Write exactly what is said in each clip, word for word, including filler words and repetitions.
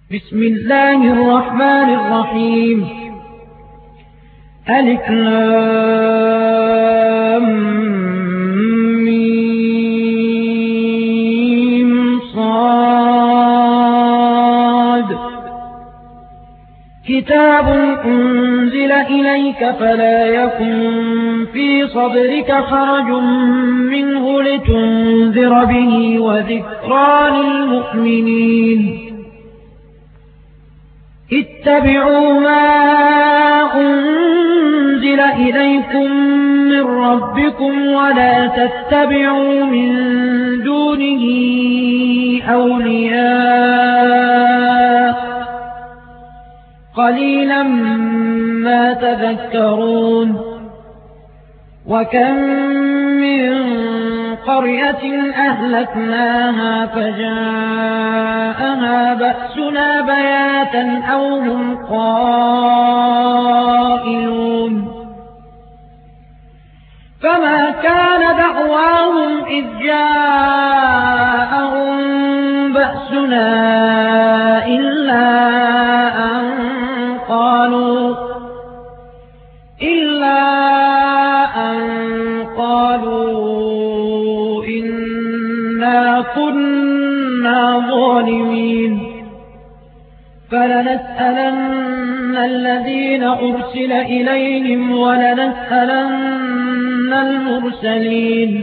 بسم الله الرحمن الرحيم. ألف لام ميم صاد. كتاب أنزل إليك فلا يكن في صدرك حرج منه لتنذر به وذكرى للمؤمنين. اتبعوا ما أنزل إليكم من ربكم ولا تتبعوا من دونه أولياء قليلا ما تذكرون. وكم من قرية أهلكناها فجاءها بأسنا بياتا أو هم قائلون. فما كان دعواهم إذ جاءهم بأسنا إلا أن قالوا إلا أن قالوا إنا كنا ظالمين. فلنسألن الذين أرسل إليهم ولنسألن المرسلين.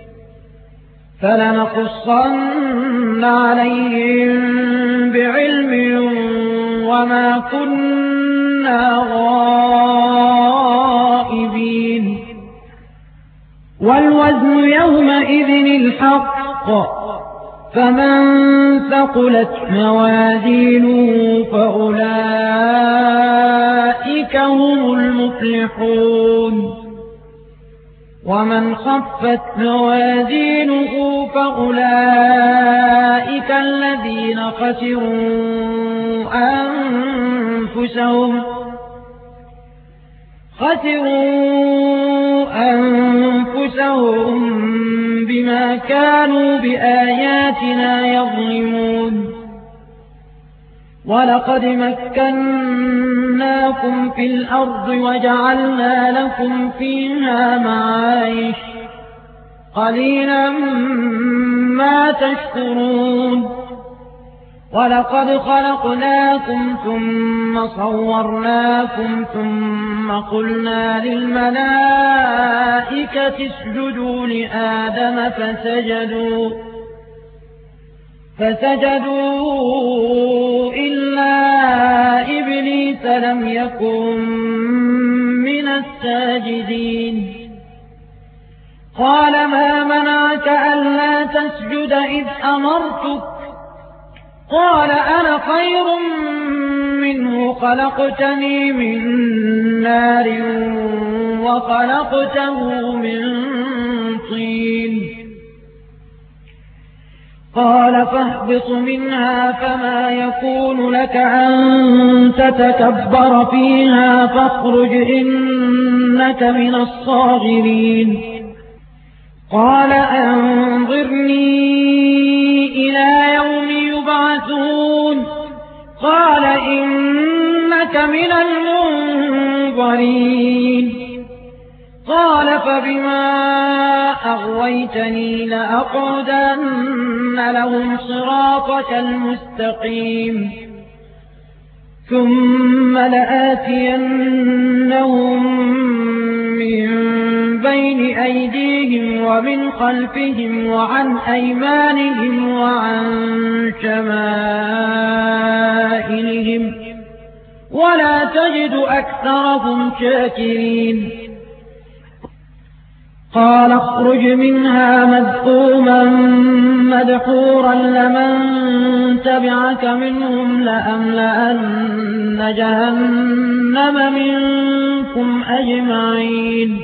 فلنقصن عليهم بعلم وما كنا غائبين. والوزن يومئذ الحق. فمن ثقلت موازينه فأولئك هم المفلحون. ومن خفت موازينه فأولئك الذين خسروا أنفسهم خسروا أنفسهم بما كانوا بآياتنا يظلمون. ولقد مكناكم في الأرض وجعلنا لكم فيها معايش قليلا ما تشكرون. ولقد خلقناكم ثم صورناكم ثم قلنا للملائكة اسجدوا لآدم فسجدوا فسجدوا إلا إبليس لم يكن من الساجدين. قال ما منعك ألا تسجد إذ أمرتك؟ قال أنا خير منه خلقتني من نار وخلقته من طين. قال فاهبط منها فما يكون لك أن تتكبر فيها فاخرج إنك من الصاغرين. قال أنظرني إلى يوم يبعثون. قال إنك من المنظرين. قال فبما أغويتني لأقعدن لهم صراطك المستقيم ثم لآتينهم من بين أيديهم ومن خلفهم وعن أيمانهم وعن شمائلهم ولا تجد أكثرهم شاكرين. قال اخرج منها مذءوما مدحورا لمن تبعك منهم لأملأن جهنم منكم أجمعين.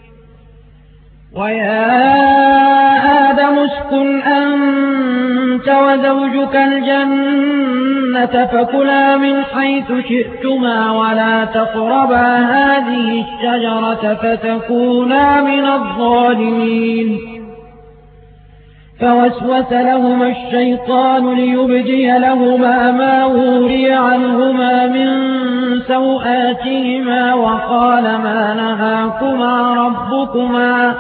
ويا آدم اسكن أنت وزوجك الجنة فكلا من حيث شئتما ولا تقربا هذه الشجرة فتكونا من الظالمين. فوسوس لهما الشيطان ليبدي لهما ما وري عنهما من سوآتهما وقال ما نهاكما ربكما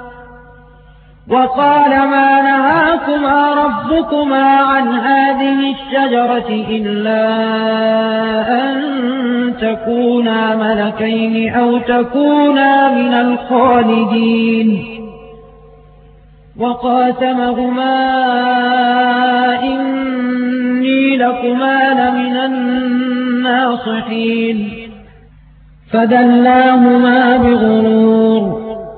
وقال ما نهاكما ربكما عن هذه الشجرة إلا أن تكونا ملكين أو تكونا من الخالدين وقاسمهما إني لكما لمن الناصحين فدلاهما بغرور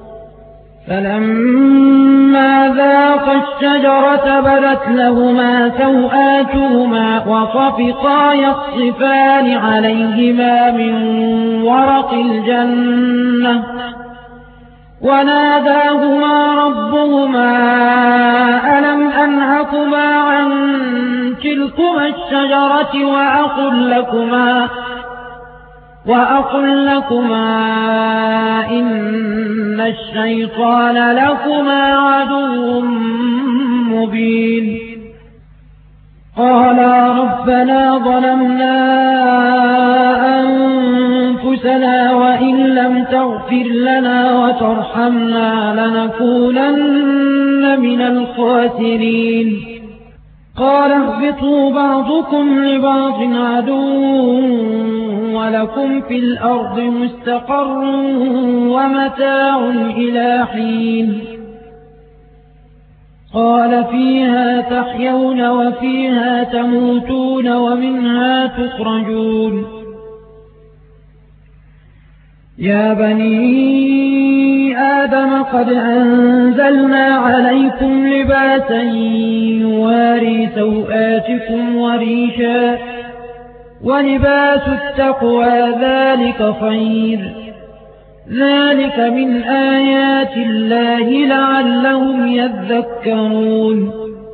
فلما ذاقا الشجرة بدت لهما سوآتهما وطفقا يخصفان عليهما من ورق الجنة وناداهما ربهما ألم أنهكما عن تلكما الشجرة وأقل لكما وأقل لكما إن الشيطان لكما عدو مبين قالا ربنا ظلمنا أنفسنا وإن لم تغفر لنا وترحمنا لنكونن من الخاسرين قال اهبطوا بعضكم لبعض عدو ولكم في الأرض مستقر ومتاع إلى حين قال فيها تحيون وفيها تموتون ومنها تخرجون يا بني آدم قد أنزلنا عليكم لباسا يواري سوآتكم وريشا ولباس التقوى ذلك خير ذلك من آيات الله لعلهم يذكرون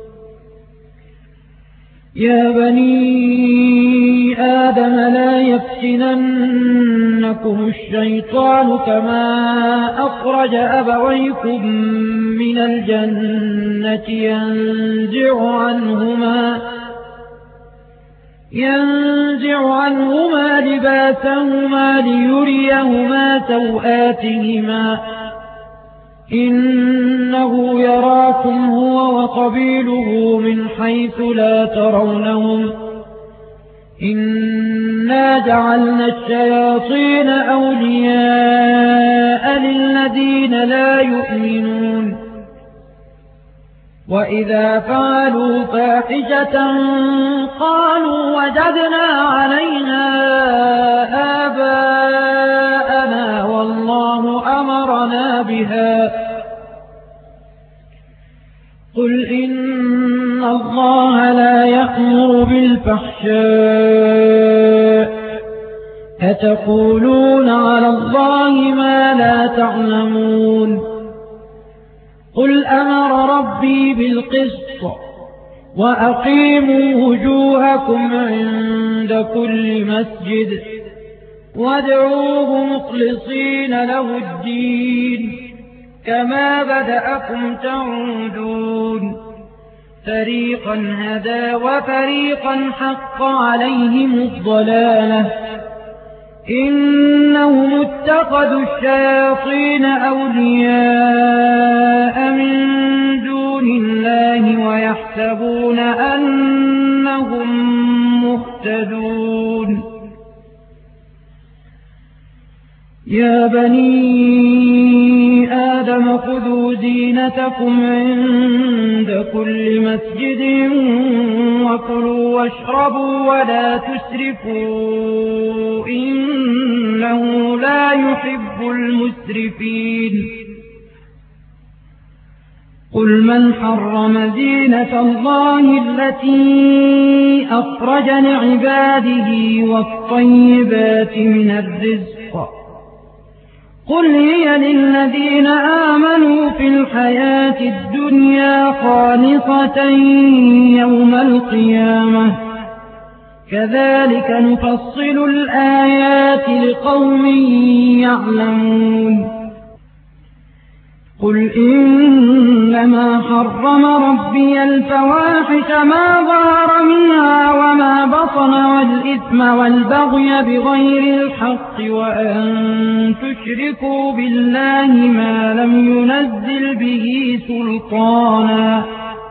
يا بني آدم لا يفتننكم الشيطان كما أخرج أبويكم من الجنة ينزع عنهما ينزع عنهما لباسهما ليريهما سوآتهما إنه يراكم هو وقبيله من حيث لا ترونهم إنا جعلنا الشياطين أولياء للذين لا يؤمنون وإذا فعلوا فاحشة قالوا وجدنا عليها آباءنا والله أمرنا بها قل إن الله لا يأمر بالفحشاء أتقولون على الله ما لا تعلمون قل أمر ربي بالقسط وأقيموا وجوهكم عند كل مسجد وادعوه مخلصين له الدين كما بدأكم تعودون فريقا هدى وفريقا حق عليهم الضلالة إنهم اتخذوا الشياطين أولياء من دون الله ويحسبون أنهم مهتدون يا بني آدم خذوا زينتكم عند كل مسجد وكلوا واشربوا ولا تسرفوا إنه لا يحب المسرفين قل من حرم زينة الله التي أخرج لعباده والطيبات من الرزق قل هي للذين آمنوا في الحياة الدنيا خالصة يوم القيامة كذلك نفصل الآيات لقوم يعلمون قل إنما حرم ربي الفواحش ما ظهر منها وما بطن والإثم والبغي بغير الحق وأن تشركوا بالله ما لم ينزل به سلطانا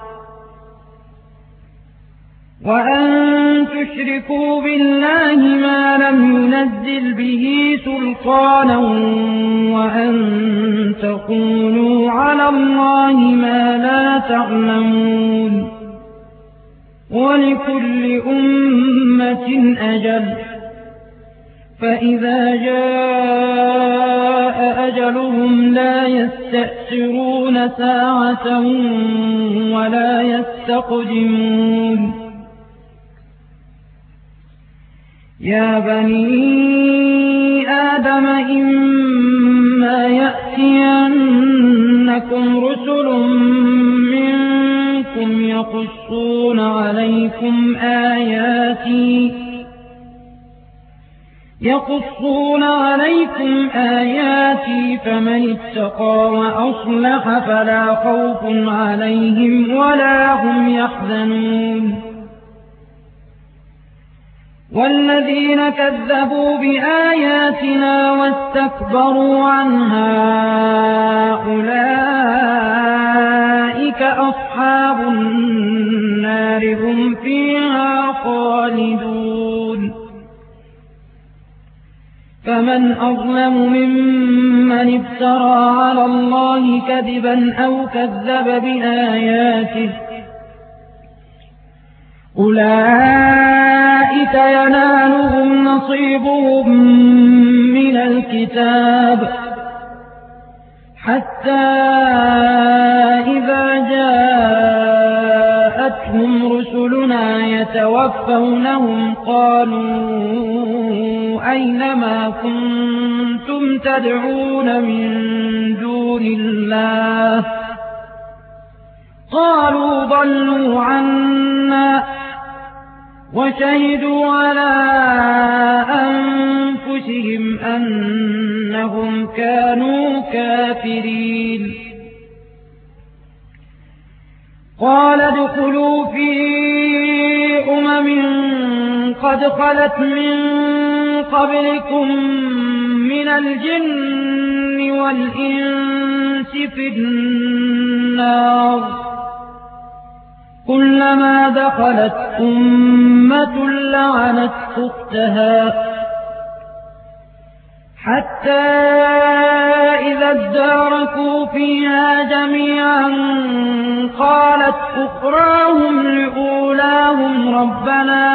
وأن تشركوا بالله ما لم ينزل به سلطانا وأن تقولوا على الله ما لا تعلمون ولكل أمة أجل فإذا جاء أجلهم لا يستأخرون ساعة ولا يستقدمون يا بني آدم إما يأتينكم رسل منكم يقصون عليكم آياتي يقصون عليكم آياتي فمن اتقى وأصلح فلا خوف عليهم ولا هم يحزنون والذين كذبوا بآياتنا واستكبروا عنها أولئك أصحاب النار هم فيها خالدون فمن أظلم ممن افترى على الله كذبا أو كذب بآياته أولئك ينالهم نصيبهم من الكتاب حتى إذا جاءتهم رسلنا يتوفونهم قالوا أين ما كنتم تدعون من دون الله قالوا ضلوا عنا وشهدوا على أنفسهم أنهم كانوا كافرين قال ادخلوا في أمم قد خلت من قبلكم من الجن والإنس في النار كلما دخلت أمة لعنت أختها حتى إذا اداركوا فيها جميعا قالت أخراهم لأولاهم ربنا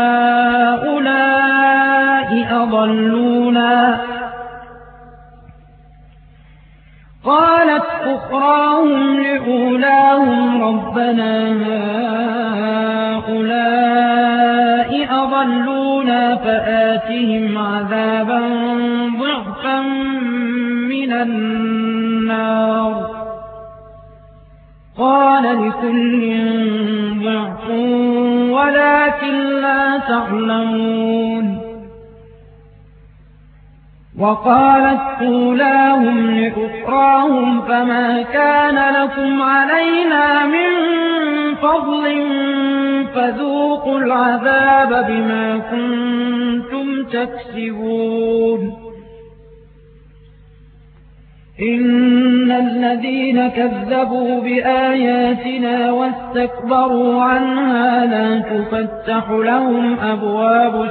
هؤلاء أضلونا قالت أخراهم لأولاهم ربنا هؤلاء أضلونا فآتهم عذابا ضعفا من النار قال لكل ضعف ولكن لا تعلمون وقالت أولاهم لأخراهم فما كان لكم علينا من فضل فذوقوا العذاب بما كنتم تكسبون إن الذين كذبوا بآياتنا واستكبروا عنها لا تفتح لهم أبواب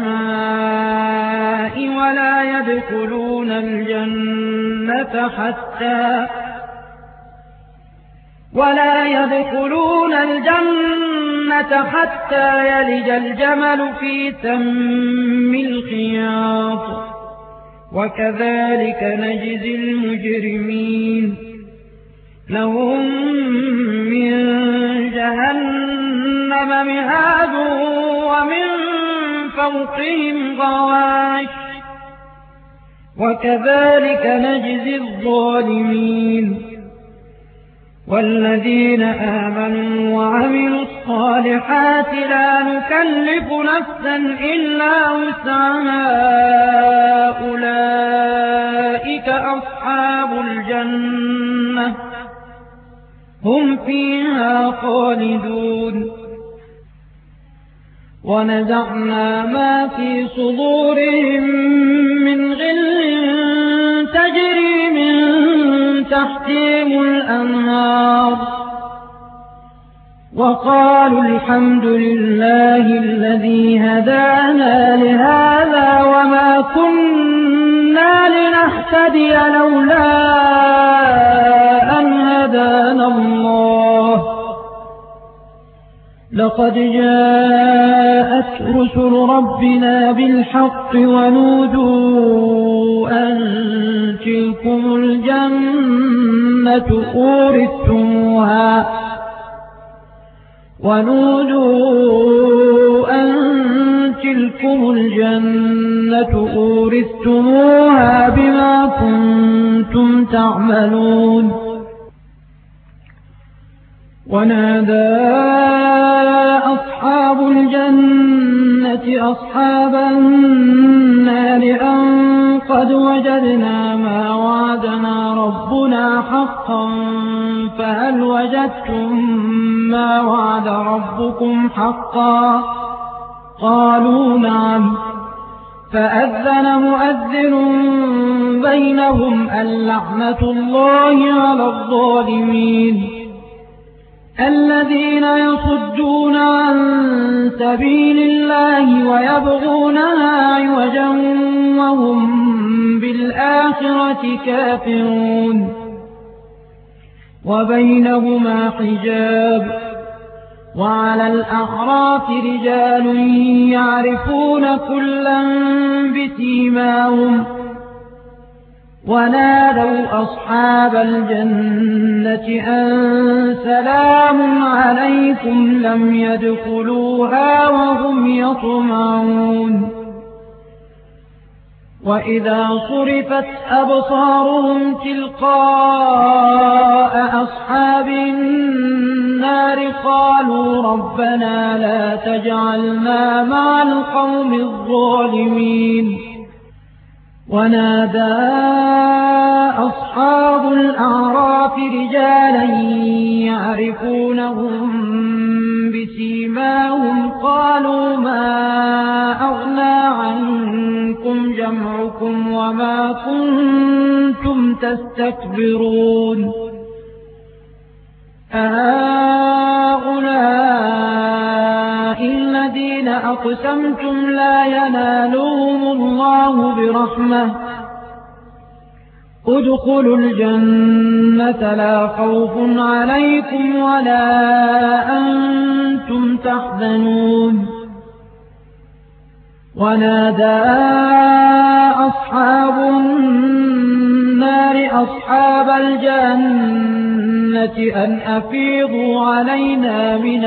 السماء ولا يدخلون الجنة حتى ولا يدخلون الجنة حتى يلج الجمل في سم الخياط وكذلك نجزي المجرمين لهم من جهنم مهاد ومن فوقهم غواش وكذلك نجزي الظالمين والذين آمنوا وعملوا الصالحات لا نكلف نفسا إلا وسعها أولئك أصحاب الجنة هم فيها خالدون ونزعنا ما في صدورهم من غل تجري من تحتهم الأنهار وقالوا الحمد لله الذي هدانا لهذا وما كنا لنهتدي لولا أن هدانا الله لقد جاءت رسل ربنا بالحق ونودوا أن تلكم الجنة أورثتموها ونودوا أن تلكم الجنة أورثتموها بما كنتم تعملون ونادى أصحاب الجنة أصحاب النار أن قد وجدنا ما وعدنا ربنا حقا فهل وجدتم ما وعد ربكم حقا قالوا نعم فأذن مؤذن بينهم اللعنة الله على الظالمين الذين يصدون عن سبيل الله ويبغونها عوجا وهم بالآخرة كافرون وبينهما حجاب وعلى الأعراف رجال يعرفون كلا بسيماهم ونادوا أصحاب الجنة أن سلام عليكم لم يدخلوها وهم يطمعون وإذا صرفت أبصارهم تلقاء أصحاب النار قالوا ربنا لا تجعلنا مع القوم الظالمين ونادى أصحاب الأعراف رجالا يعرفونهم بسيماهم قالوا ما أغنى عنكم جمعكم وما كنتم تستكبرون أهؤلاء الذين أقسمتم لا ينالهم الله برحمة ادخلوا الجنة لا خوف عليكم ولا أنتم تحزنون ونادى أصحاب النار أصحاب الجنة أن أفيضوا علينا من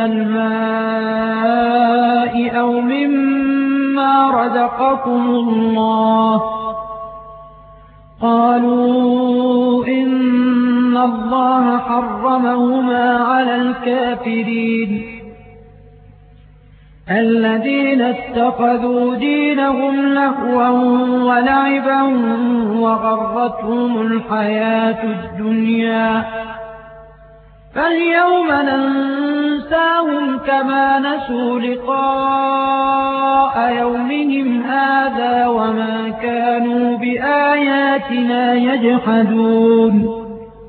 الماء أو مما رزقكم الله قالوا إن الله حرمهما على الكافرين الذين اتخذوا دينهم لهوا ولعبا وغرتهم الحياة الدنيا فاليوم ننساهم كما نسوا لقاء يومهم هذا وما كانوا بآياتنا يجحدون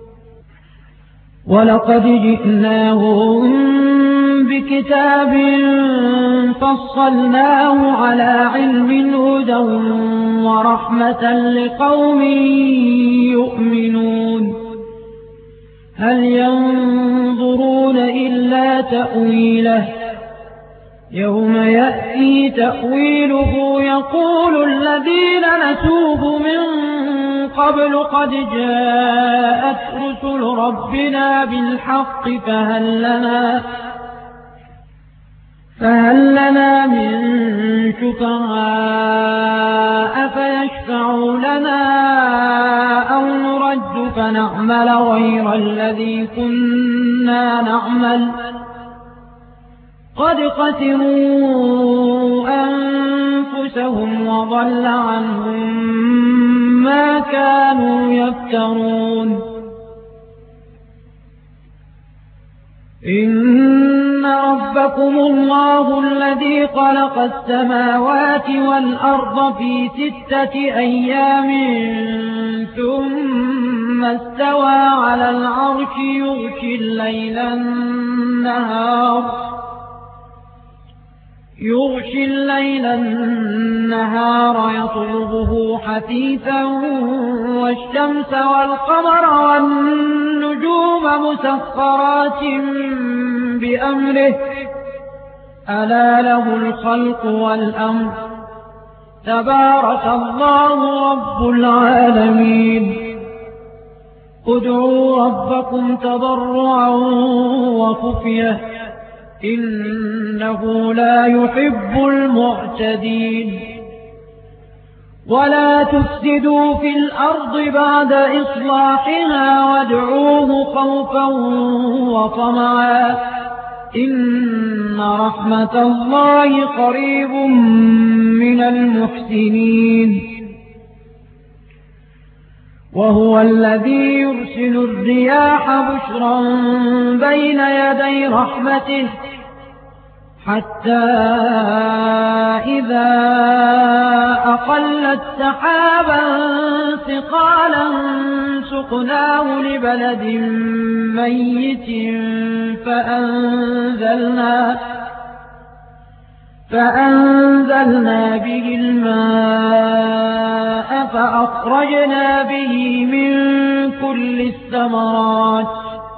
ولقد جئناهم بكتاب فصلناه على علم هدى ورحمة لقوم يؤمنون هل ينظرون إلا تأويله يوم يأتي تأويله يقول الذين نسوه من قبل قد جاءت رسل ربنا بالحق فهل لنا فهل لنا من شفعاء فيشفعوا لنا أو نرد فنعمل غير الذي كنا نعمل قد خسروا أنفسهم وضل عنهم ما كانوا يفترون إن ربكم الله الذي خلق السماوات والأرض في ستة أيام ثم استوى على العرش يغشي الليل النهار يغشي الليل النهار يطلبه حثيثا والشمس والقمر والنجوم مسخرات بأمره ألا له الخلق والأمر تبارك الله رب العالمين ادعوا ربكم تضرعا وخفية إنه لا يحب المعتدين ولا تفسدوا في الأرض بعد إصلاحها وادعوه خوفا وطمعا إن رحمة الله قريب من المحسنين وهو الذي يرسل الرياح بشرا بين يدي رحمته حتى إذا أقلت سحابا ثقالا سقناه لبلد ميت فأنزلنا فأنزلنا به الماء فأخرجنا به من كل الثمرات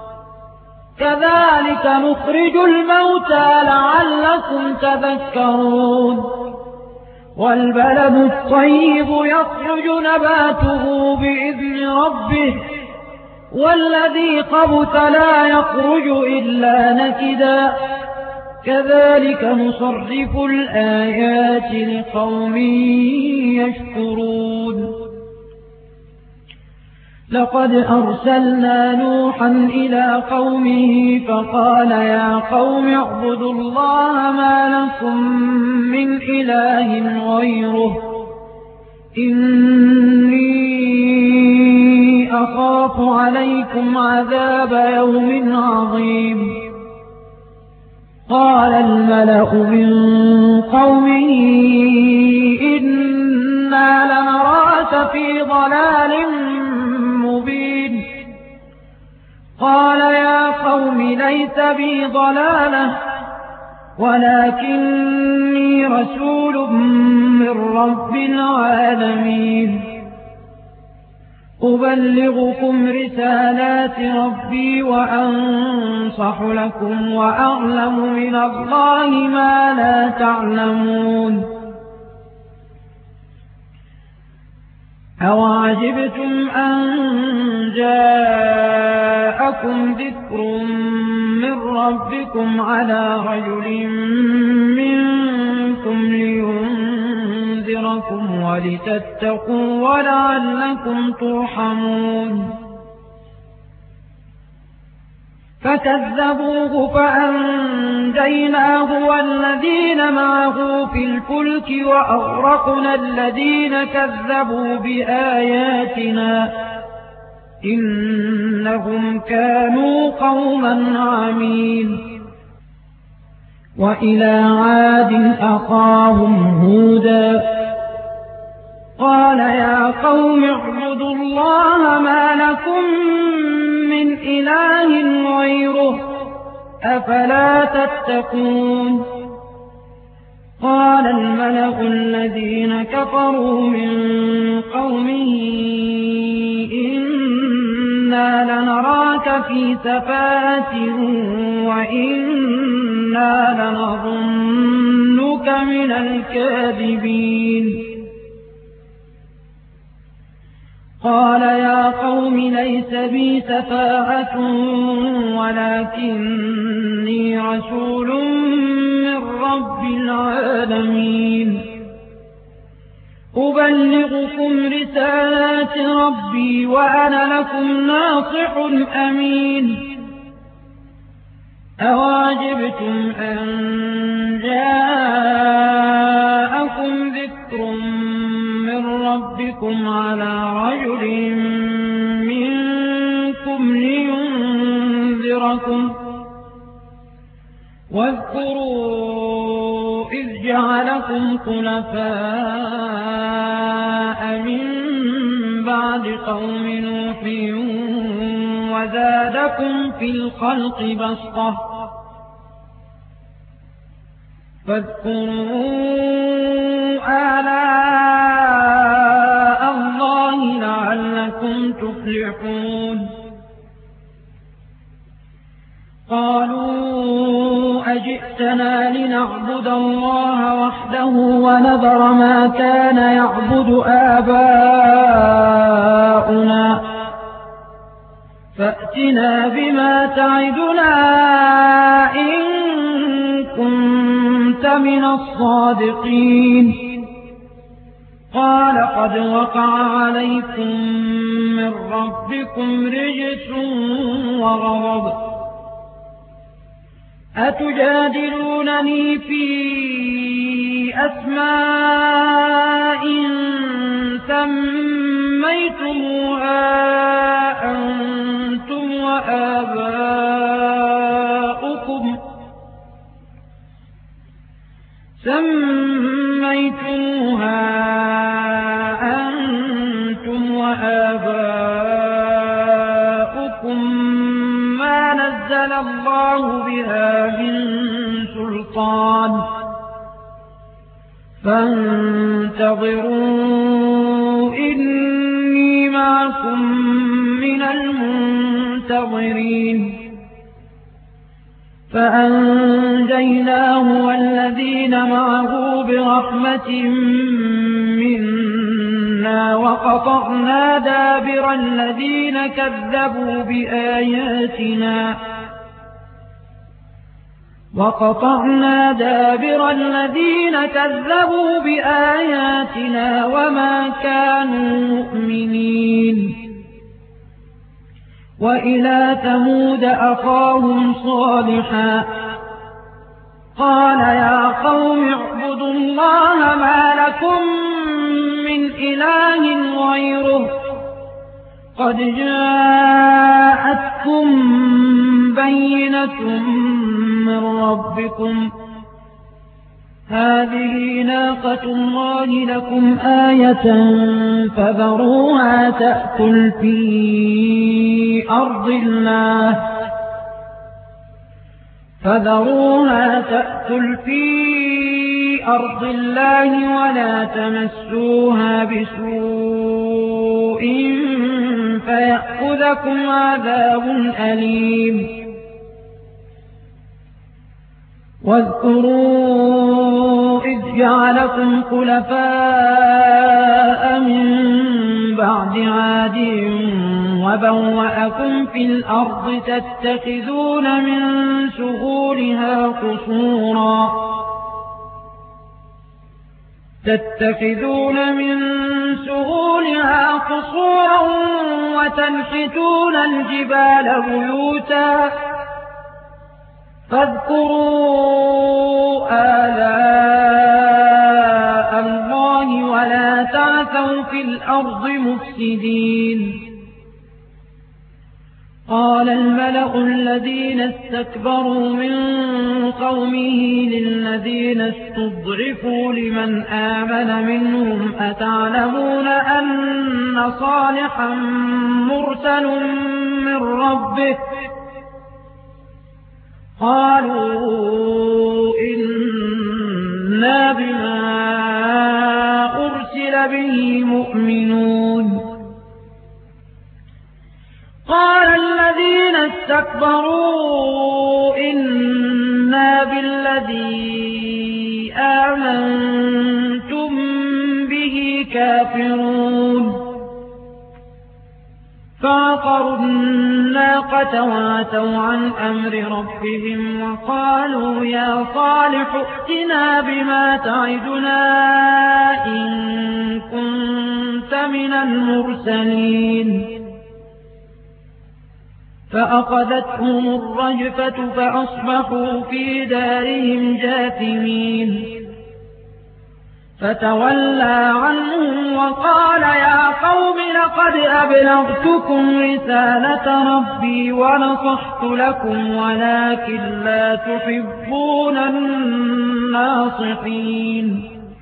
كذلك نخرج الموتى لعلكم تذكرون والبلد الطيب يخرج نباته بإذن ربه والذي خبث لا يخرج إلا نكدا كذلك نصرف الآيات لقوم يشكرون لقد أرسلنا نوحا إلى قومه فقال يا قوم اعبدوا الله ما لكم من إله غيره إني أخاف عليكم عذاب يوم عظيم قال الملأ من قومه إنا لنراك في ضلال مبين قال يا قوم ليس بي ضلالة ولكني رسول من رب العالمين أبلغكم رسالات ربي وأنصح لكم وأعلم من الله ما لا تعلمون أوعجبتم أن جاءكم ذكر من ربكم على رجل منكم لينذركم ولتتقوا ولعلكم ترحمون فكذبوه فأنجيناه والذين معه في الفلك وأغرقنا الذين كذبوا بآياتنا إنهم كانوا قوما عمين وإلى عاد أخاهم هودا قال يا قوم اعبدوا الله ما لكم من إله غيره أفلا تتقون قال الملأ الذين كفروا من قومه إنا لنراك في سفاهة وإنا لنظنك من الكاذبين قال يا قوم ليس بي سفاهة ولكني رسول من رب العالمين أبلغكم رسالات ربي وأنا لكم ناصح أمين أواجبتم أن جاءكم ذكر من ربكم على رجل منكم لينذركم واذكروا إذ جعلكم خلفاء من بعد قوم نوح وزادكم في الخلق بسطة فاذكروا آلاء الله لعلكم تفلحون قالوا أجئتنا لنعبد الله وحده ونذر ما كان يعبد آباؤنا فأتنا بما تعدنا إن كنت من الصادقين قال قد وقع عليكم من ربكم رجس وغضب أتجادلونني في أسماء سميتموها أنتم وآباؤكم سميتموها أنتم وآباؤكم ما نزل الله بها من سلطان فانتظروا إني معكم من المنتظرين فأنجيناه والذين معه برحمة منا وقطعنا دابر الذين كذبوا بآياتنا وقطعنا دابر الذين كذبوا بآياتنا وما كانوا مؤمنين وإلى ثمود أخاهم صالحا قال يا قوم اعبدوا الله ما لكم من إله غيره قد جاءتكم بينة من ربكم هذه ناقة الله لكم آية فذروها تأكل في أرض الله فذروها تأكل في أرض الله ولا تمسوها بسوء فيأخذكم عذاب أليم واذكروا إذ جعلكم خلفاء من بعد عاد وبوأكم في الأرض تتخذون من سهولها قصورا تتخذون من سهولها قصورا وتنحتون الجبال بيوتا فاذكروا آلاء الله ولا تعثوا في الأرض مفسدين قال الملأ الذين استكبروا من قومه للذين استضعفوا لمن آمن منهم أتعلمون أن صالحا مرسل من ربه قالوا إنا بما أرسل به مؤمنون قال الذين استكبروا إنا بالذي آمنتم به كافرون فعقروا الناقة وعتوا عن أمر ربهم وقالوا يا صالح ائتنا بما تعدنا إن كنت من المرسلين فأخذتهم الرجفة فأصبحوا في دارهم جاثمين فتولى عنهم وقال يا قوم لقد أبلغتكم رسالة ربي ونصحت لكم ولكن لا تحبون الناصحين.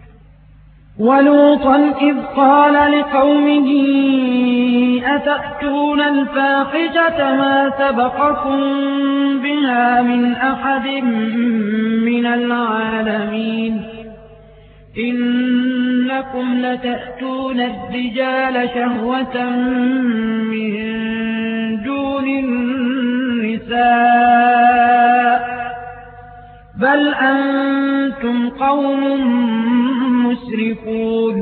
ولوطا إذ قال لقومه أتأتون الفاحشة ما سبقكم بها من أحد من العالمين إنكم لتأتون الرجال شهوة من دون النساء بل أنتم قوم مسرفون.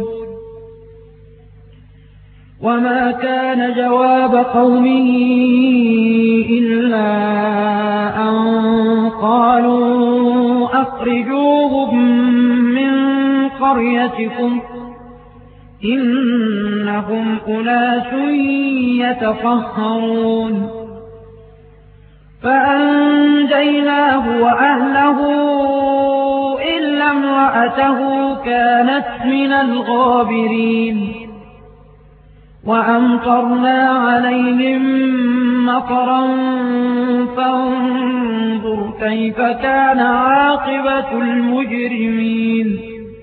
وما كان جواب قومه إلا أن قالوا أخرجوهم من قريتكم إنهم أناس يتطهرون. فأنجيناه وأهله إلا امرأته كانت من الغابرين. وأمطرنا عليهم مطرا فانظر كيف كان عاقبة المجرمين.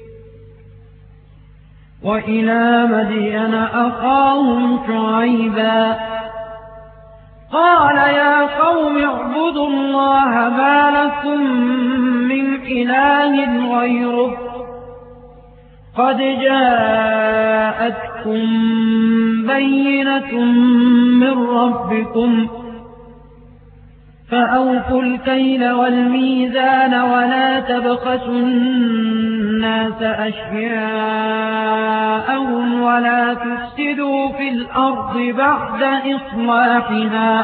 وإلى مدين أخاهم شعيبا قال يا قوم اعبدوا الله ما لكم من إله غيره قد جاءتكم بينة من ربكم فأوفوا الكيل والميزان ولا تبخسوا الناس أشياءهم ولا تفسدوا في الأرض بعد إصلاحها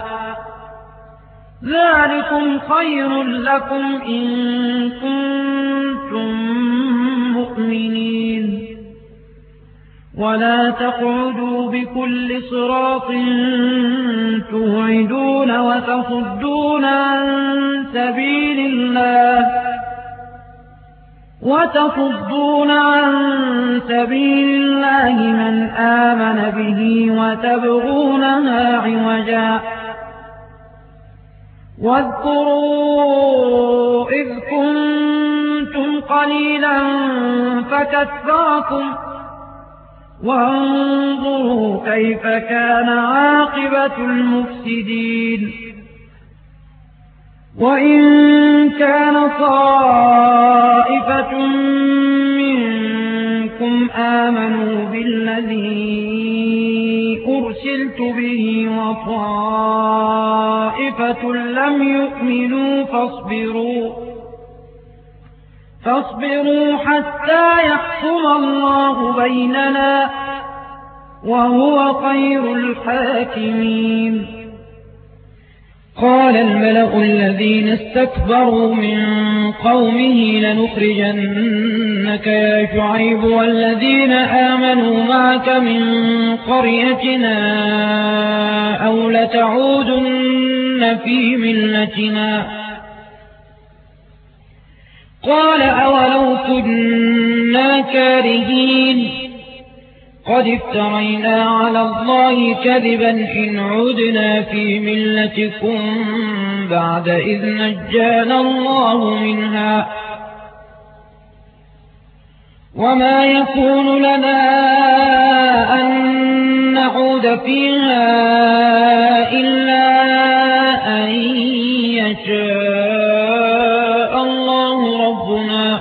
ذلكم خير لكم إن كنتم مؤمنين. ولا تقعدوا بكل صراط توعدون وتصدون عن سبيل الله وتصدون عن سبيل الله من آمن به وتبغونها عوجا. واذكروا إذ كنتم قليلا فكثركم وانظروا كيف كان عاقبة المفسدين. وإن كان طائفة منكم آمنوا بالذي أرسلت به وطائفة لم يؤمنوا فاصبروا فاصبروا حتى يحكم الله بيننا وهو خير الحاكمين. قال الملأ الذين استكبروا من قومه لنخرجنك يا شعيب والذين آمنوا معك من قريتنا أو لتعودن في ملتنا. قال أولو كنا كارهين قد افترينا على الله كذبا إن عدنا في ملتكم بعد إذ نجانا الله منها وما يكون لنا أن نعود فيها إلا أن يشاء الله ربنا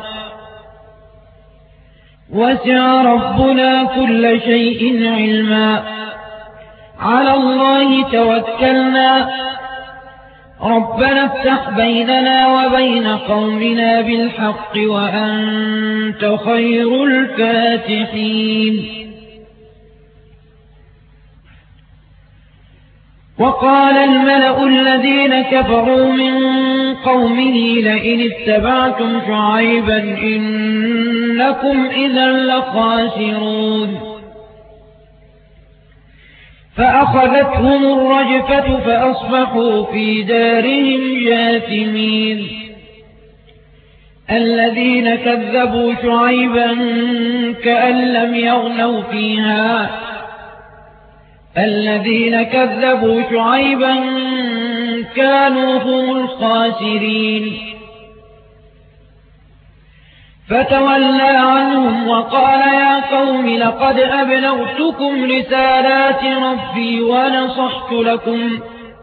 وسع ربنا كل شيء علما على الله توكلنا ربنا افتح بيننا وبين قومنا بالحق وأنت خير الفاتحين. وقال الملأ الذين كفروا من قومه لئن اتبعتم شعيبا إنكم إذا لخاسرون. فأخذتهم الرجفة فأصبحوا في دارهم جاثمين. الذين كذبوا شعيبا كأن لم يغنوا فيها الذين كذبوا شعيبا كانوا هم الخاسرين فتولى عنهم وقال يا قوم لقد أبلغتكم رسالات ربي ونصحت لكم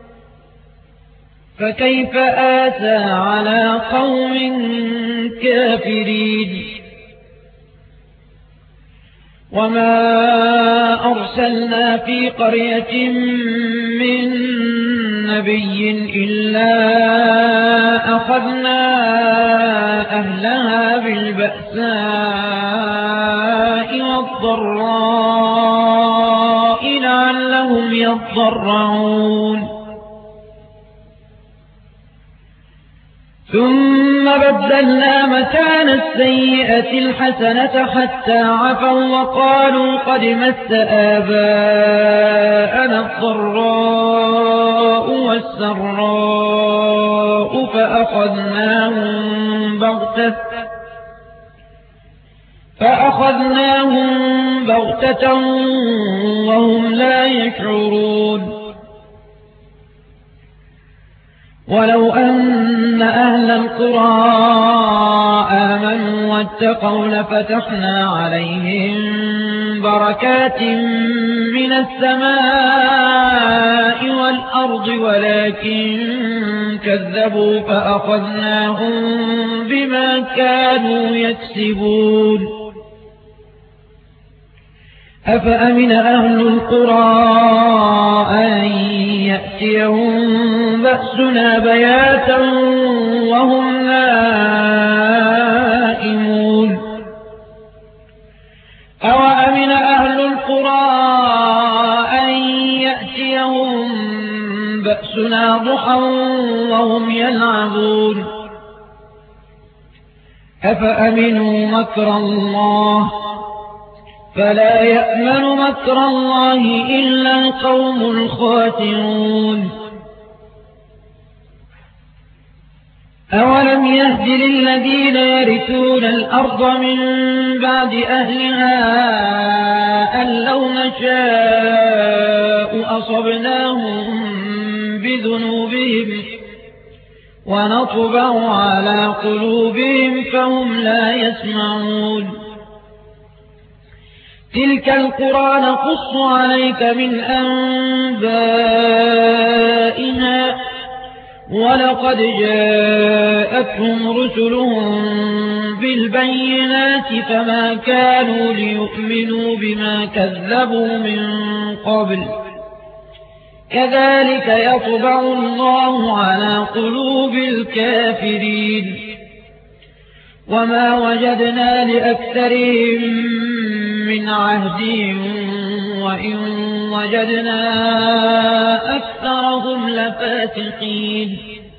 فكيف آسى على قوم كافرين وما أرسلنا في قرية من نبي إلا أخذنا أهلها بالبأساء والضراء لعلهم يضرعون ثم بدلنا مكان السيئة الحسنة حتى عفوا وقالوا قد مس آباءنا الضراء والسراء فأخذناهم بغتة فأخذناهم بغتة وهم لا يشعرون ولو أن أهل القرى آمنوا واتقوا لفتحنا عليهم بركات من السماء والأرض ولكن كذبوا فأخذناهم بما كانوا يكسبون أفأمن أهل القرى أن يأتيهم بأسنا بياتا وهم نائمون أوأمن أهل القرى أن يأتيهم بأسنا ضحى وهم يلعبون أفأمنوا مكر الله فلا يأمن مكر الله إلا القوم الخاسرون أولم يهد للذين يرثون الأرض من بعد أهلها أن لو نشاء أصبناهم بذنوبهم ونطبع على قلوبهم فهم لا يسمعون تلك القرى نقص عليك من أنبائها ولقد جاءتهم رسلهم بالبينات فما كانوا ليؤمنوا بما كذبوا من قبل كذلك يطبع الله على قلوب الكافرين وما وجدنا لأكثرهم من عهد وإن وجدنا أكثرهم لفاسقين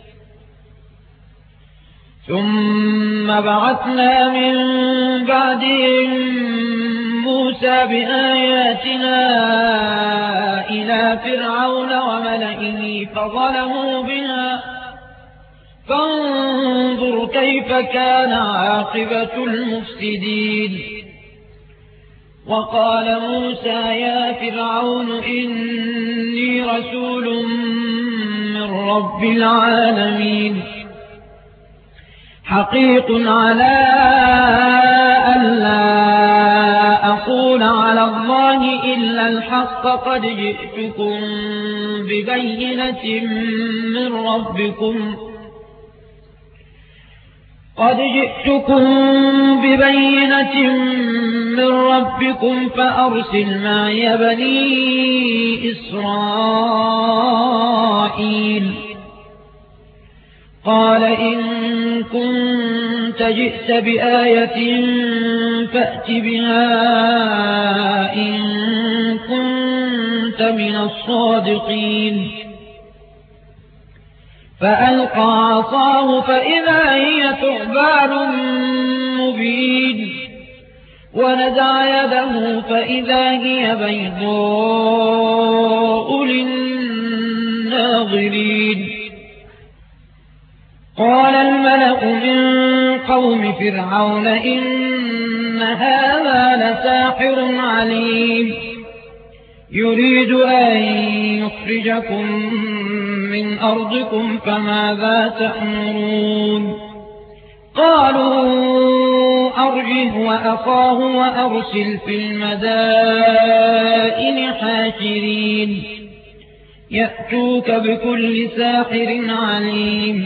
ثم بعثنا من بعدهم موسى بآياتنا إلى فرعون وملئه فظلموا بها فانظر كيف كان عاقبة المفسدين وقال موسى يا فرعون إني رسول من رب العالمين حقيق على أن لا أقول على الله إلا الحق قد جئتكم ببينة من ربكم قد جئتكم ببينة من ربكم فأرسل معي بني إسرائيل قال إن كنت جئت بآية فأت بها إن كنت من الصادقين فألقى عصاه فإذا هي ثعبان مبين ونزع يده فإذا هي بيضاء للناظرين قال الملأ من قوم فرعون إن هذا لساحر عليم يريد أن يخرجكم من أرضكم فماذا تأمرون قالوا أرجه وأخاه وأرسل في المدائن حاشرين يأتوك بكل ساحر عليم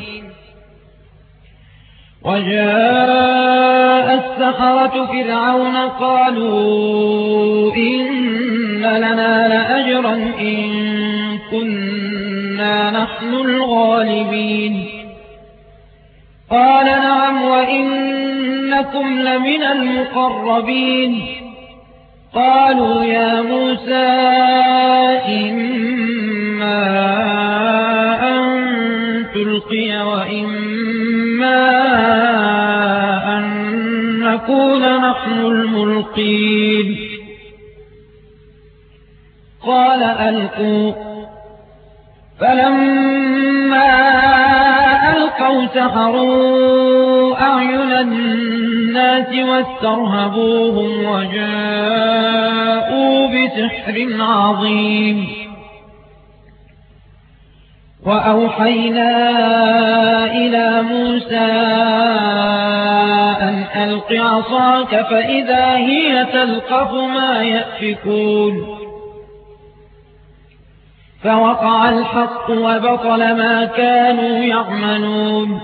وجاء السحرة فرعون قالوا إن لنا لأجرا إن كنا نحن الغالبين قال نعم وإنكم لمن المقربين قالوا يا موسى إما أن تلقي وإما أن نكون نحن الملقين قال ألقوا فلما ألقوا سحروا أعين الناس واسترهبوهم وجاءوا بسحر عظيم وأوحينا إلى موسى أن ألق عصاك فإذا هي تلقف ما يأفكون فوقع الحق وبطل ما كانوا يعملون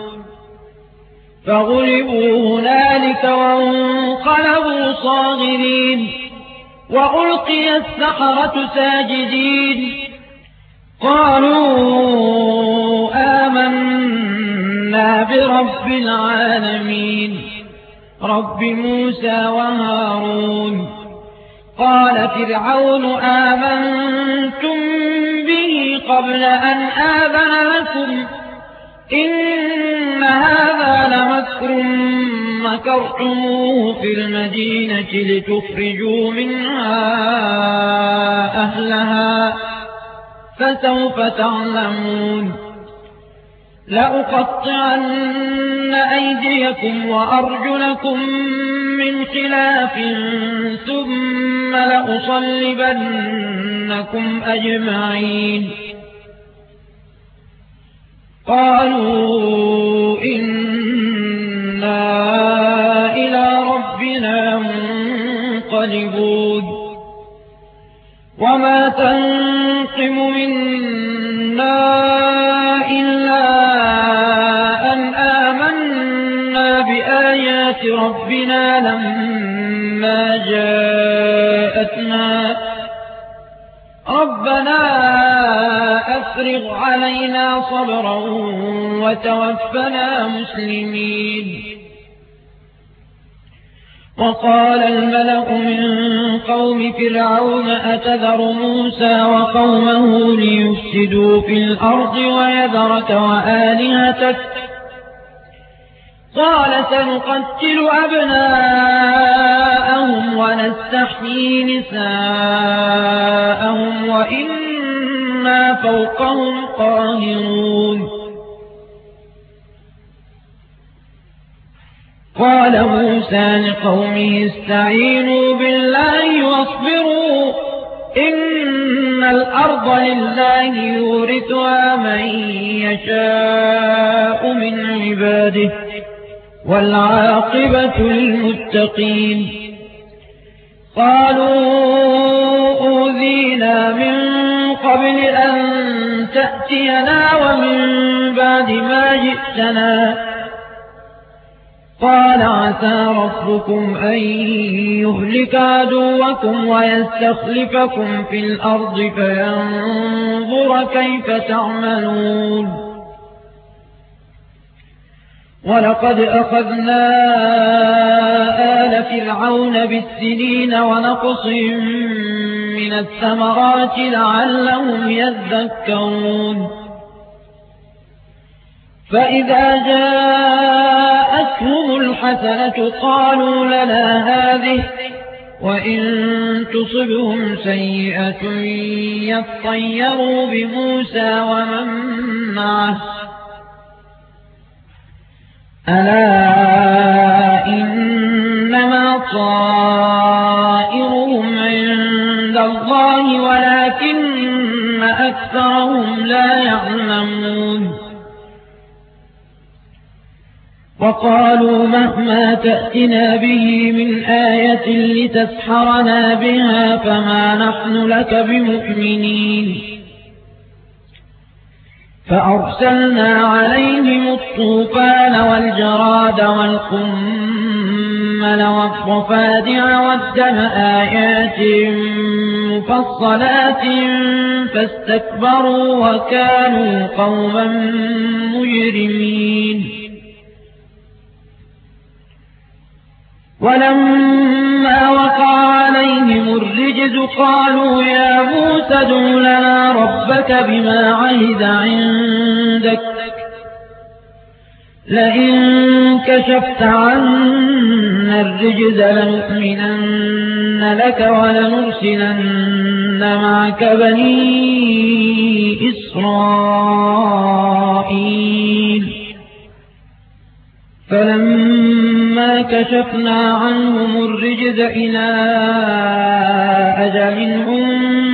فغلبوا هنالك وانقلبوا صاغرين وألقي السحرة ساجدين قالوا آمنا برب العالمين رب موسى وهارون قال فرعون آمنتم به قبل أن آذن لكم إن هذا لمكر مكرتموه في المدينة لتخرجوا منها أهلها فسوف تعلمون لأقطعن أيديكم وأرجلكم من خلاف ثم لأصلبنكم أجمعين قالوا إنا إلى ربنا منقلبون وما تنقم منا إلا أن آمنا بآيات ربنا لما جاءتنا ربنا أفرغ علينا صبرا وتوفنا مسلمين وقال الملأ من قوم فرعون أتذر موسى وقومه ليفسدوا في الأرض ويذرك وآلهتك قال سنقتل أبناءهم ونستحيي نساءهم وإنا فوقهم قاهرون قال موسى لقومه استعينوا بالله واصبروا إن الأرض لله يورثها من يشاء من عباده والعاقبة للمتقين قالوا أوذينا من قبل أن تأتينا ومن بعد ما جئتنا قال عسى ربكم أن يهلك عدوكم ويستخلفكم في الأرض فينظر كيف تعملون ولقد أخذنا آل فرعون بالسنين ونقص من الثمرات لعلهم يذكرون فإذا جاءتهم الحسنة قالوا لنا هذه وإن تصبهم سيئة يطيروا بموسى ومن معه ألا طائرهم عند الله ولكن أكثرهم لا يعلمون وقالوا مهما تأتنا به من آية لتسحرنا بها فما نحن لك بمؤمنين فأرسلنا عليهم الطوفان والجراد والقمل والضفادع والدم آيات مفصلات فاستكبروا وكانوا قوما مجرمين ولما وقع عليهم الرجز قالوا يا موسى ادع لنا ربك بما عهد عندك لئن كشفت عنا الرجز لنؤمنن لك ولنرسلن معك بني إسرائيل فلما كشفنا عنهم الرجز إلى أجل هم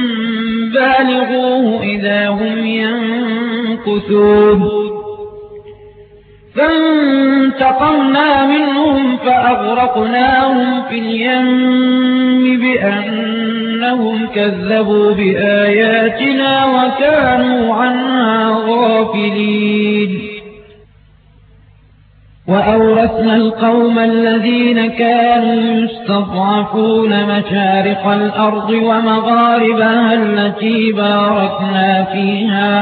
بالغوه إذا هم ينكثون فانتقمنا منهم فأغرقناهم في اليم بأنهم كذبوا بآياتنا وكانوا عنها غافلين وأورثنا القوم الذين كانوا يستضعفون مشارق الأرض ومغاربها التي باركنا فيها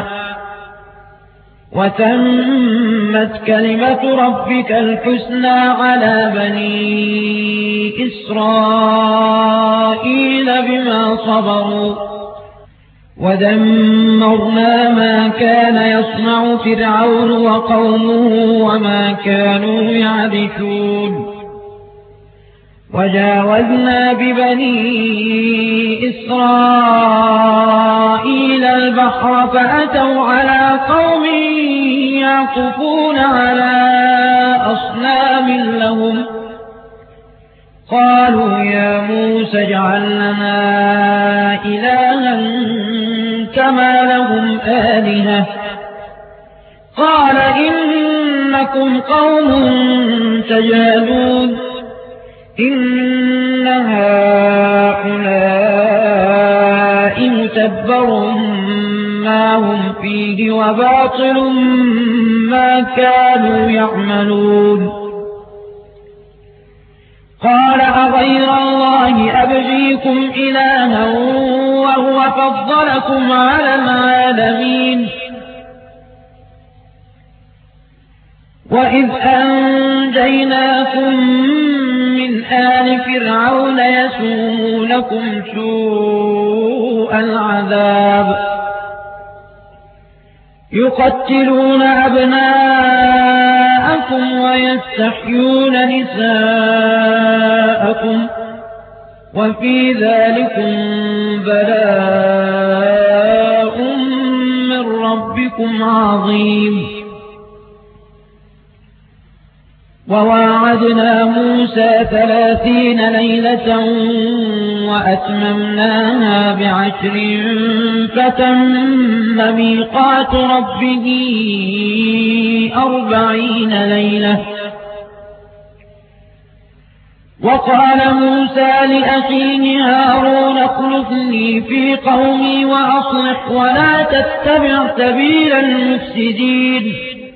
وتمت كلمة ربك الحسنى على بني إسرائيل بما صبروا ودمرنا ما كان يصنع فرعون وقومه وما كانوا يعرشون وجاوزنا ببني إسرائيل البحر فأتوا على قوم يعكفون على أصنام لهم قالوا يا موسى اجعل لنا إلها كما لهم آلهة قال إنكم قوم تجهلون إن هؤلاء متبر ما هم فيه وباطل ما كانوا يعملون قال أغير الله أبغيكم إلها وهو فضلكم على العالمين وإذ أنجيناكم من آل فرعون يسومونكم سوء العذاب يقتلون أبناءكم ويستحيون نساءكم وفي ذلكم بلاء من ربكم عظيم وواعدنا موسى ثلاثين ليلة وأتممناها بعشر فتم ميقات ربه أربعين ليلة وقال موسى لأخيه هارون اخلفني في قومي وأصلح ولا تتبع سبيل المفسدين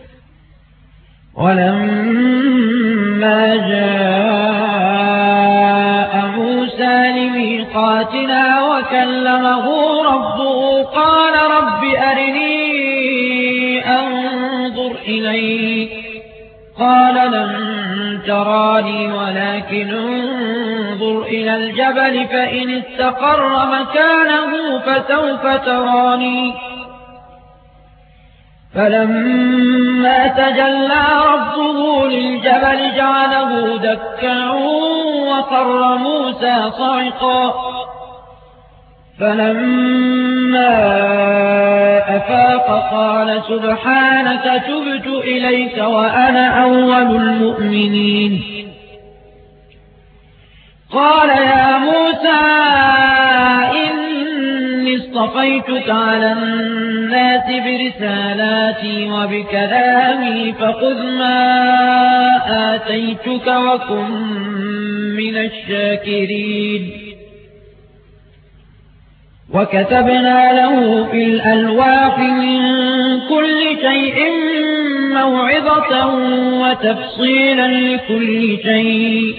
ولما جاء موسى لميقاتنا وكلمه ربه قال رب أرني أنظر إليك قال لن تراني ولكن انظر إلى الجبل فإن استقر مكانه فسوف تراني فلما تجلى ربه للجبل جعله دكا وخر موسى صعقا فلما أفاق قال سبحانك تبت إليك وأنا أول المؤمنين قال يا موسى إني اصطفيتك على الناس برسالاتي وبكلامي فخذ ما آتيتك وكن من الشاكرين وكتبنا له في الألواح من كل شيء موعظة وتفصيلا لكل شيء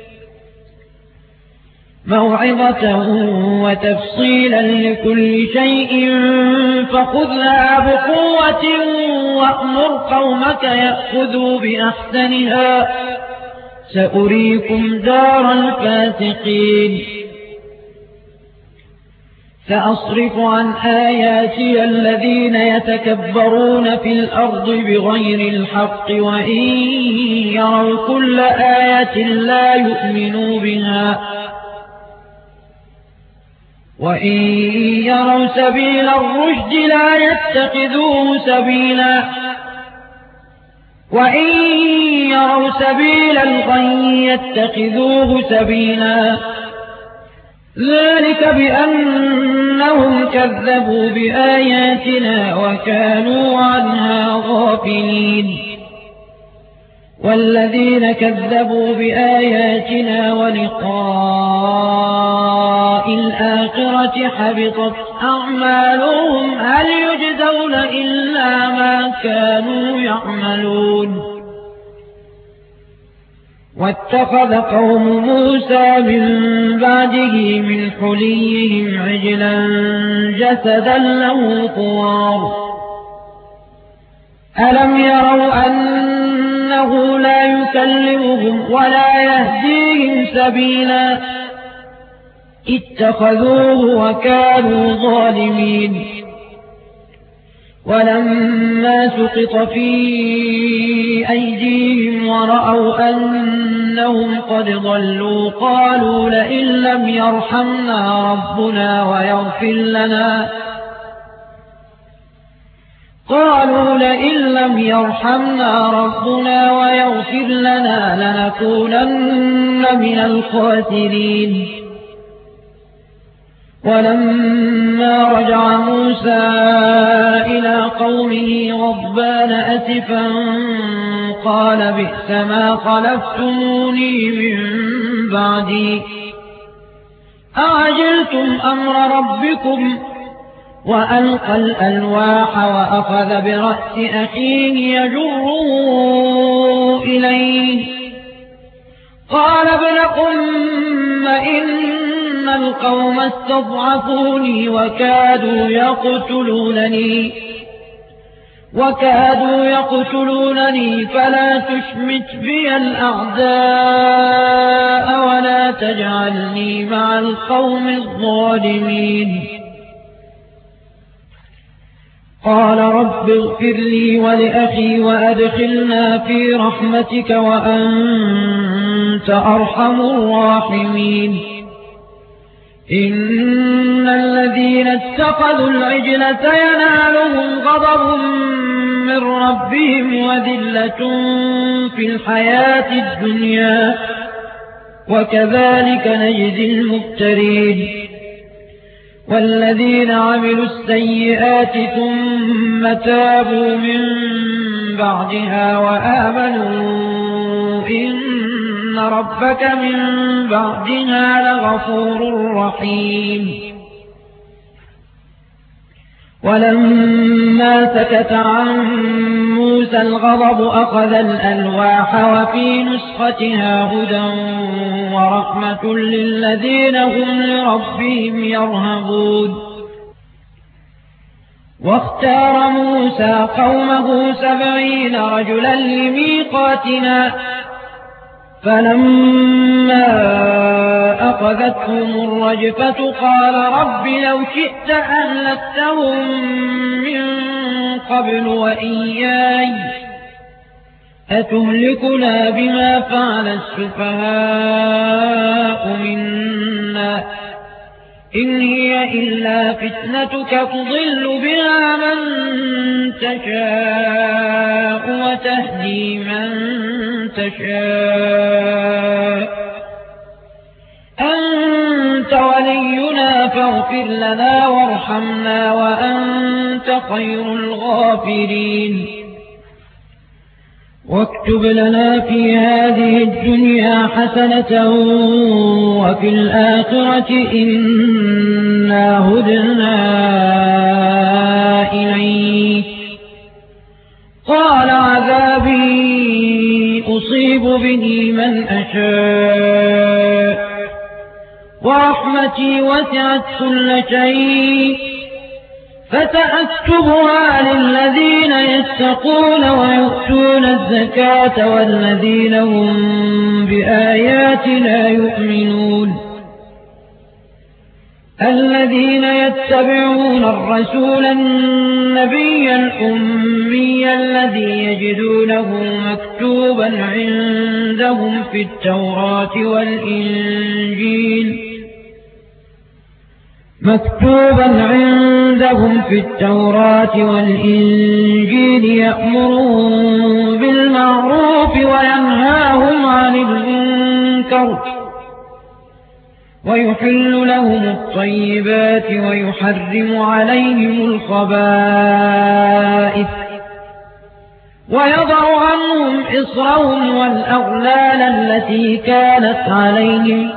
موعظة وتفصيلا لكل شيء فخذها بقوة وأمر قومك يأخذوا بأحسنها سأريكم دار الفاسقين سأصرف عن آياتي الذين يتكبرون في الأرض بغير الحق وإن يروا كل آية لا يؤمنوا بها وإن يروا سبيل الرشد لا يتخذوه سبيلا وإن يروا سبيل الغي يتخذوه سبيلا ذلك بأنهم كذبوا بآياتنا وكانوا عنها غافلين والذين كذبوا بآياتنا ولقاء الآخرة حبطت أعمالهم هل يجزون إلا ما كانوا يعملون واتخذ قوم موسى من بعده من حليهم عجلا جسدا له خوار ألم يروا أنه لا يكلمهم ولا يهديهم سبيلا اتخذوه وكانوا ظالمين ولما سقط في أيديهم ورأوا أنهم قد ضلوا قالوا لئن لم يرحمنا ربنا ويغفر لنا قالوا لئن لم يرحمنا ربنا ويغفر لنا لنكونن من الخاسرين ولما رجع موسى إلى قومه غضبان أسفا قال بئس ما خلفتموني من بعدي أعجلتم أمر ربكم وألقى الألواح وأخذ برأس أخيه يجره إليه قال ابن أم إن القوم استضعفوني وكادوا يقتلونني وكادوا يقتلونني فلا تشمت بي الأعداء ولا تجعلني مع القوم الظالمين قال رب اغفر لي ولأخي وأدخلنا في رحمتك وأنت أرحم الراحمين إن الذين اتخذوا العجل سينالهم غضب من ربهم وذلة في الحياة الدنيا وكذلك نجزي المفترين والذين عملوا السيئات ثم تابوا من بعدها وآمنوا إن ربك من بعدها لغفور رحيم ولما سكت عن موسى الغضب أخذ الألواح وفي نسختها هدى ورحمة للذين هم لربهم يرهبون واختار موسى قومه سبعين رجلا لميقاتنا فلما أخذتهم الرجفة قال رب لو شئت أهلكتهم من قبل وإياي أتهلكنا بما فعل السفهاء منا إن هي إلا فتنتك تضل بها من تشاء وتهدي من تشاء ولينا فاغفر لنا وارحمنا وأنت خير الغافرين واكتب لنا في هذه الدنيا حسنة وفي الآخرة إنا هدنا إليك قال عذابي أصيب به من أشاء ورحمتي وسعت كل شيء فسأكتبها للذين يتقون ويؤتون الزكاة والذين هم بآياتنا يؤمنون الذين يتبعون الرسول النبي الأمي الذي يجدونه مكتوبا عندهم في التوراة والإنجيل مكتوبا عندهم في التوراة والإنجيل يأمرون بالمعروف وينهاهم عن المنكر ويحل لهم الطيبات ويحرم عليهم الخبائث ويضع عنهم إصرهم والأغلال التي كانت عليهم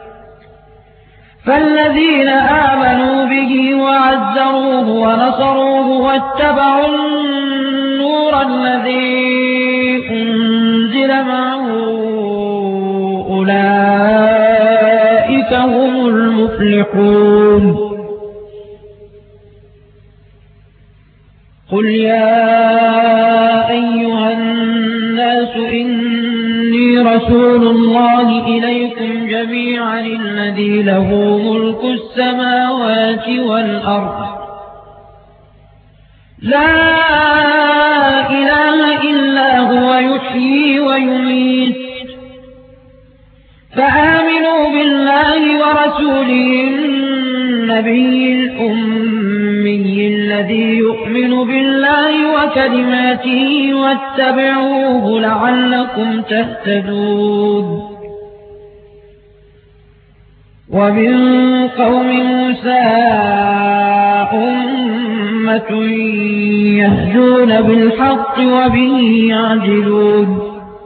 فالذين آمنوا به وعزروه ونصروه واتبعوا النور الذي أنزل معه أولئك هم المفلحون قل يا أيها الناس إني رسول الله إليكم جميعا الذي له ملك السماوات والأرض لا إله إلا هو يحيي ويميت فآمنوا بالله ورسوله النبي الأمي الذي يؤمن بالله وكلماته واتبعوه لعلكم تهتدون ومن قوم موسى أمة يهدون بالحق وبه يعدلون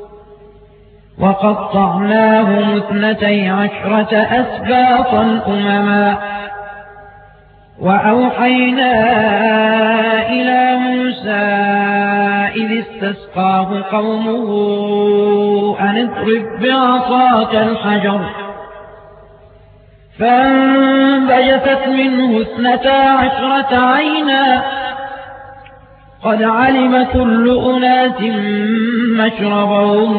وقطعناهم اثنتي عشرة أسباطا أمما وأوحينا إلى موسى إذ استسقاه قومه أن اضرب بعصاك الحجر فانبجست منه اثنتا عشرة عينا قد علم كل أناس مشربهم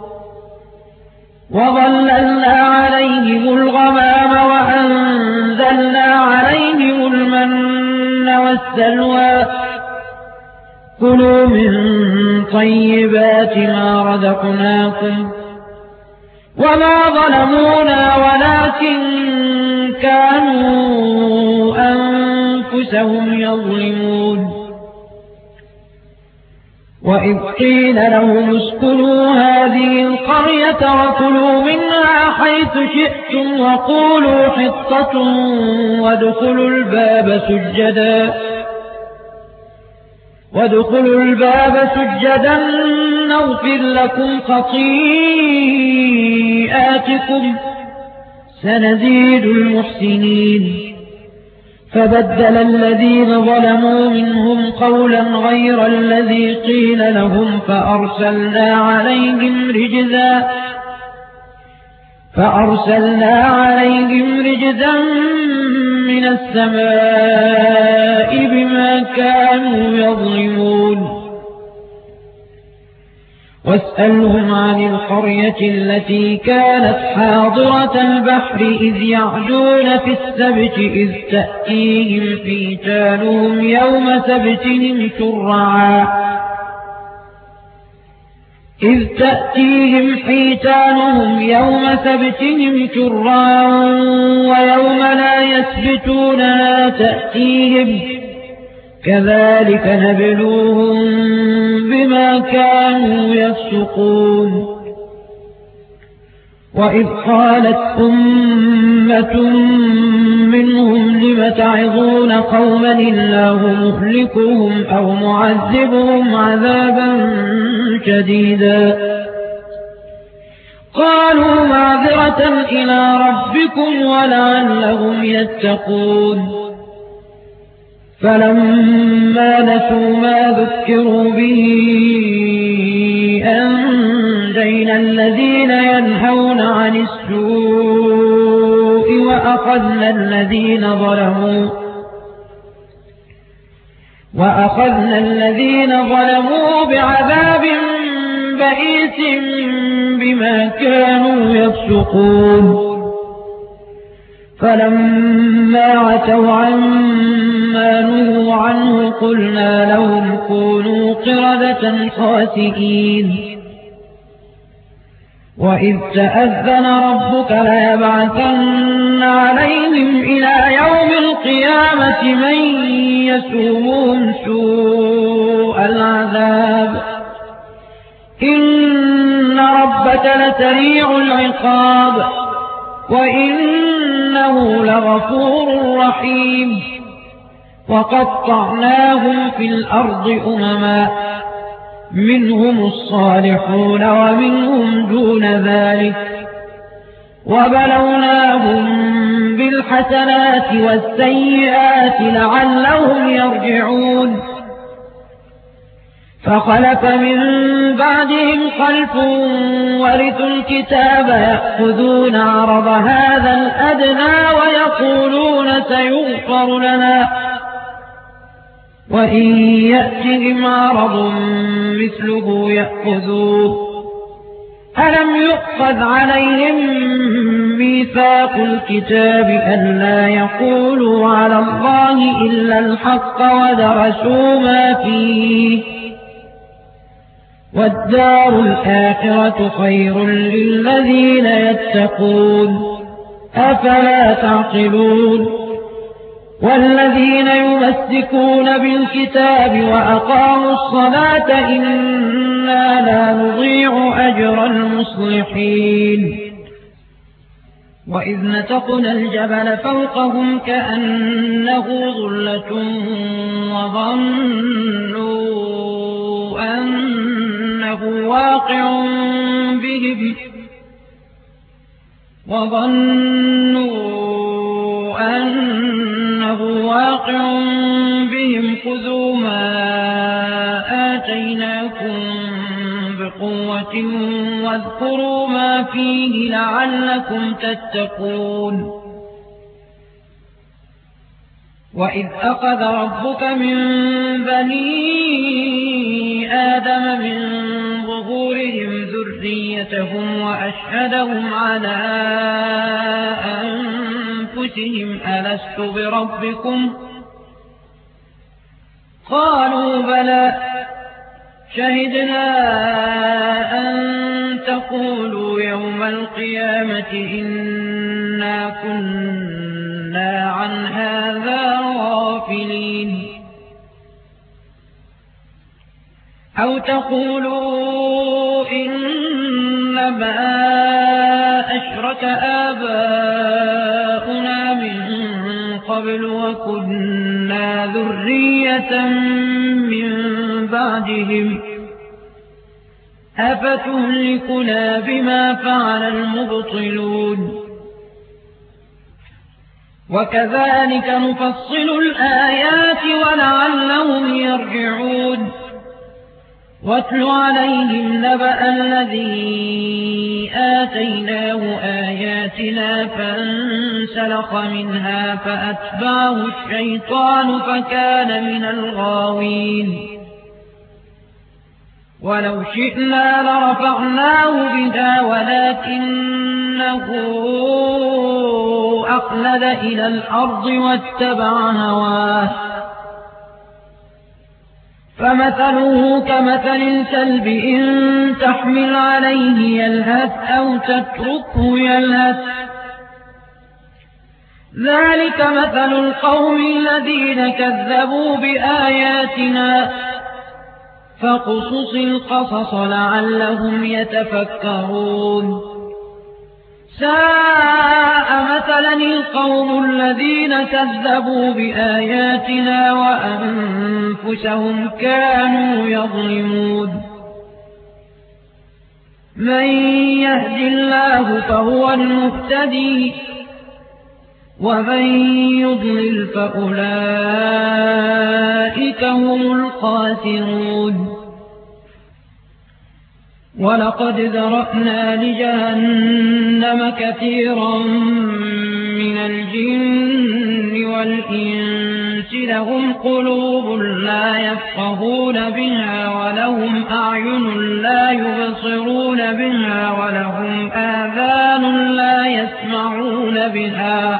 وظللنا عليهم الغمام وأنزلنا عليهم المن والسلوى كلوا من طيبات ما رزقناكم وما ظلمونا ولكن كانوا أنفسهم يظلمون وإذ قيل لهم اسكنوا هذه القرية وكلوا منها حيث شئتم وقولوا حطة وادخلوا الباب سجدا وادخلوا الباب سجدا نغفر لكم خطيئاتكم سنزيد المحسنين فبدل الذين ظلموا منهم قولا غير الذي قيل لهم فأرسلنا عليهم رجزا فأرسلنا عليهم رجزا من السماء بما كانوا يظلمون واسألهم عن القرية التي كانت حاضرة البحر إذ يعدون في السبت إذ تأتيهم حيتانهم يوم سبتهم شرعا إذ تأتيهم حيتانهم يوم سبتهم شرعا ويوم لا يسبتون لا تأتيهم كذلك نبلوهم بما كانوا يفسقون وإذ قالت أمة لم تعظون قوما الله مهلكهم أو معذبهم عذابا شديدا قالوا معذرة إلى ربكم ولعلهم يتقون فلما نسوا ما ذكروا به أنجينا الذين ينهون عن السوء وأخذنا الذين ظلموا وأخذنا الذين ظلموا بعذاب بئيس بما كانوا يفسقون فلما عتوا عما نهوا عنه قلنا لهم كونوا قردة خاسئين وإذ تأذن ربك ليبعثن عليهم إلى يوم القيامة من يسومهم سوء العذاب إن ربك لسريع العقاب وإنه لغفور رحيم وقطعناهم في الأرض أمما منهم الصالحون ومنهم دون ذلك وبلوناهم بالحسنات والسيئات لعلهم يرجعون فخلف من بعدهم خلف ورثوا الكتاب يأخذون عرض هذا الأدنى ويقولون سيغفر لنا وإن يأتهم عرض مثله يأخذوه ألم يؤخذ عليهم ميثاق الكتاب ألا يقولوا على الله إلا الحق ودرسوا ما فيه والدار الآخرة خير للذين يتقون أفلا تعقلون والذين يمسكون بالكتاب وأقاموا الصلاة إنا لا نضيع أجر المصلحين وإذ نتقنا الجبل فوقهم كأنه ظلة وظنوا أنه واقع بهم وظنوا أنه واقع بهم خذوا ما آتيناكم بقوة واذكروا ما فيه لعلكم تتقون وإذ أخذ ربك من بني آدم من ظهورهم ذريتهم وأشهدهم على أنفسهم ألست بربكم قالوا بلى شهدنا أن تقولوا يوم القيامة إنا كنا عن هذا غافلين أو تقولوا إنما أشرك آباؤنا من قبل وكنا ذرية من بعدهم أفتهلكنا بما فعل المبطلون وكذلك نفصل الآيات ولعلهم يرجعون واتل عليهم نبأ الذي آتيناه آياتنا فانسلخ منها فأتبعه الشيطان فكان من الغاوين ولو شئنا لرفعناه بها ولكنه أخلد إلى الأرض واتبع هواه فمثله كمثل الكلب إن تحمل عليه يلهث أو تتركه يلهث ذلك مثل القوم الذين كذبوا بآياتنا فاقصص القصص لعلهم يتفكرون ساء مثلا القوم الذين كذبوا بآياتنا وأنفسهم كانوا يظلمون من يهد الله فهو المهتدي ومن يضلل فأولئك هم الخاسرون ولقد ذرأنا لجهنم كثيرا من الجن والإنس لهم قلوب لا يفقهون بها ولهم أعين لا يبصرون بها ولهم آذان لا يسمعون بها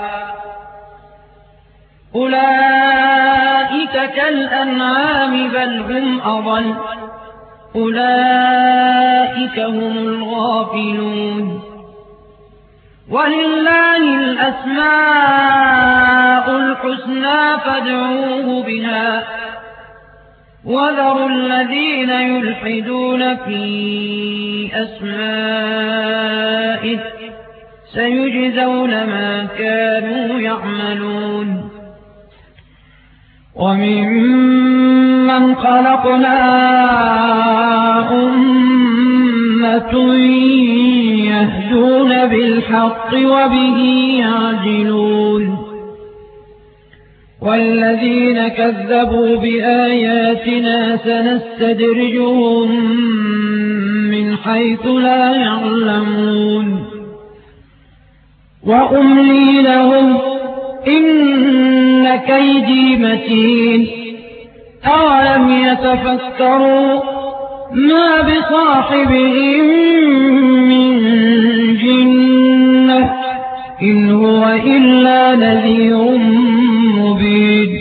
أولئك كالأنعام بل هم أضل أولئك هم الغافلون ولله الأسماء الحسنى فادعوه بها وذروا الذين يلحدون في أسمائه سيجزون ما كانوا يعملون وممن خلقنا أمة يهدون بالحق وبه يعدلون والذين كذبوا بآياتنا سنستدرجهم من حيث لا يعلمون وأملي لهم إن كيدي متين أولم يتفكروا ما بصاحبهم من جنة إن هو إلا نذير مبين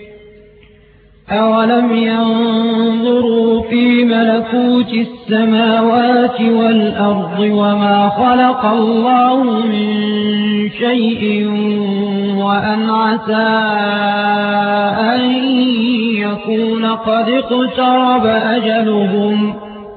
أولم ينظروا في ملكوت السماوات والأرض وما خلق الله من شيء وأن عسى أن يكون قد اقترب أجلهم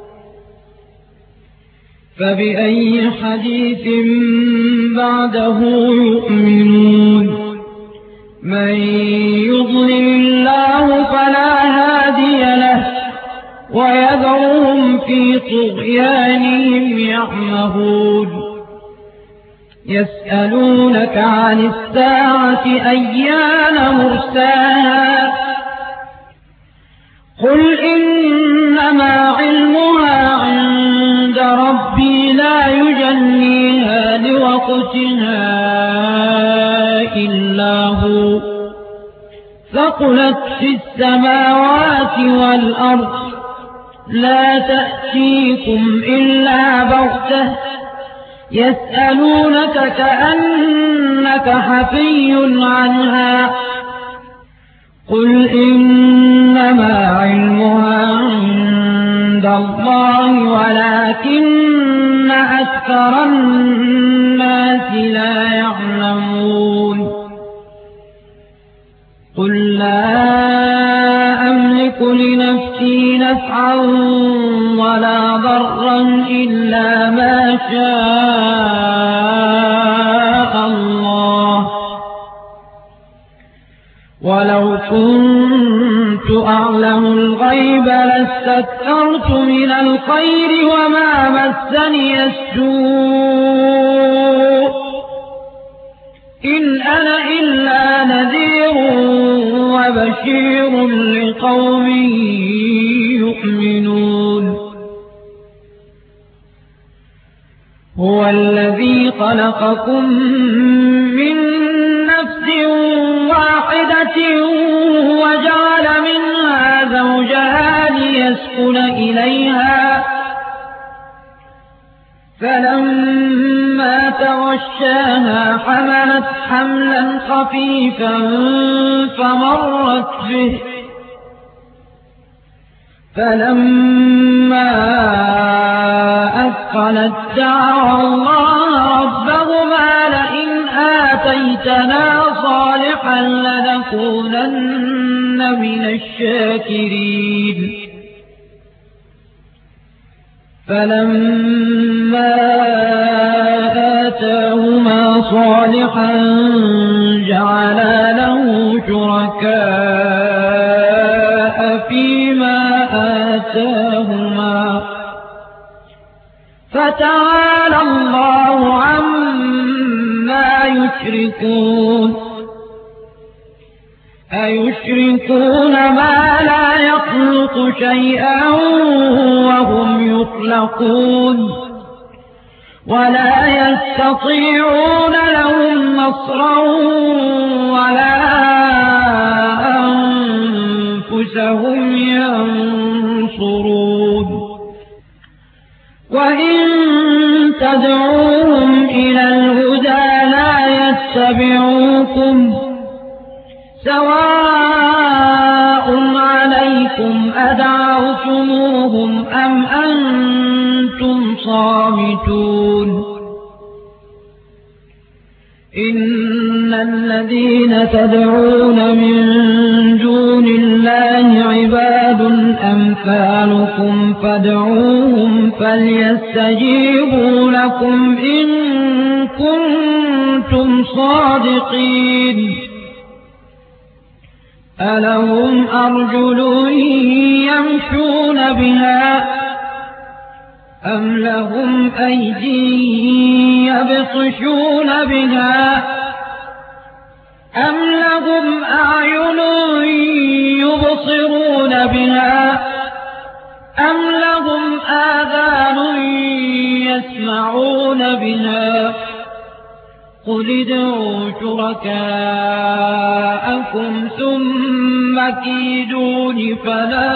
فبأي حديث بعده يؤمنون من يضلل الله فلا هادي له ويذرهم في طغيانهم يعمهون يسألونك عن الساعة أيان مرساها قل إنما علمها عند ربي لا يجليها لوقتها إلا هو ثقلت في السماوات والأرض لا تأتيكم إلا بغتة يسألونك كأنك حفي عنها قل إنما علمها عند الله ولكن أكثر الناس لا يعلمون قل لا أملك لنفسي نفعا ولا ضرا إلا ما شاء الله ولو كنت أعلم الغيب لاستكثرت من الخير وما مسني السوء إن أنا إلا نذير وبشير لقوم يؤمنون هو الذي خلقكم من نفس واحدة وجعل منها زوجها ليسكن إليها فلما تغشاها حملت حملا خفيفا فمرت به فلما أثقلت دعوا الله ربهما لئن آتيتنا صالحا لنكونن من الشاكرين فلما آتاهم صالحا جعلا له شركاء فيما آتاهما فتعالى الله عما يشركون أيشركون ما لا يخلق شيئا وهم يخلقون ولا يستطيعون لهم نصرا ولا أنفسهم ينصرون وإن تدعوهم إلى الهدى لا يتبعوكم سواء عليكم أدعوتموهم أم أنتم صامتون إن الذين تدعون من دون الله عباد أمثالكم فادعوهم فليستجيبوا لكم إن كنتم صادقين ألهم أرجل يمشون بها أم لهم أيدي يبطشون بها أم لهم أعين يبصرون بها أم لهم آذان يسمعون بها قل ادعوا شركاءكم ثم كيدون فلا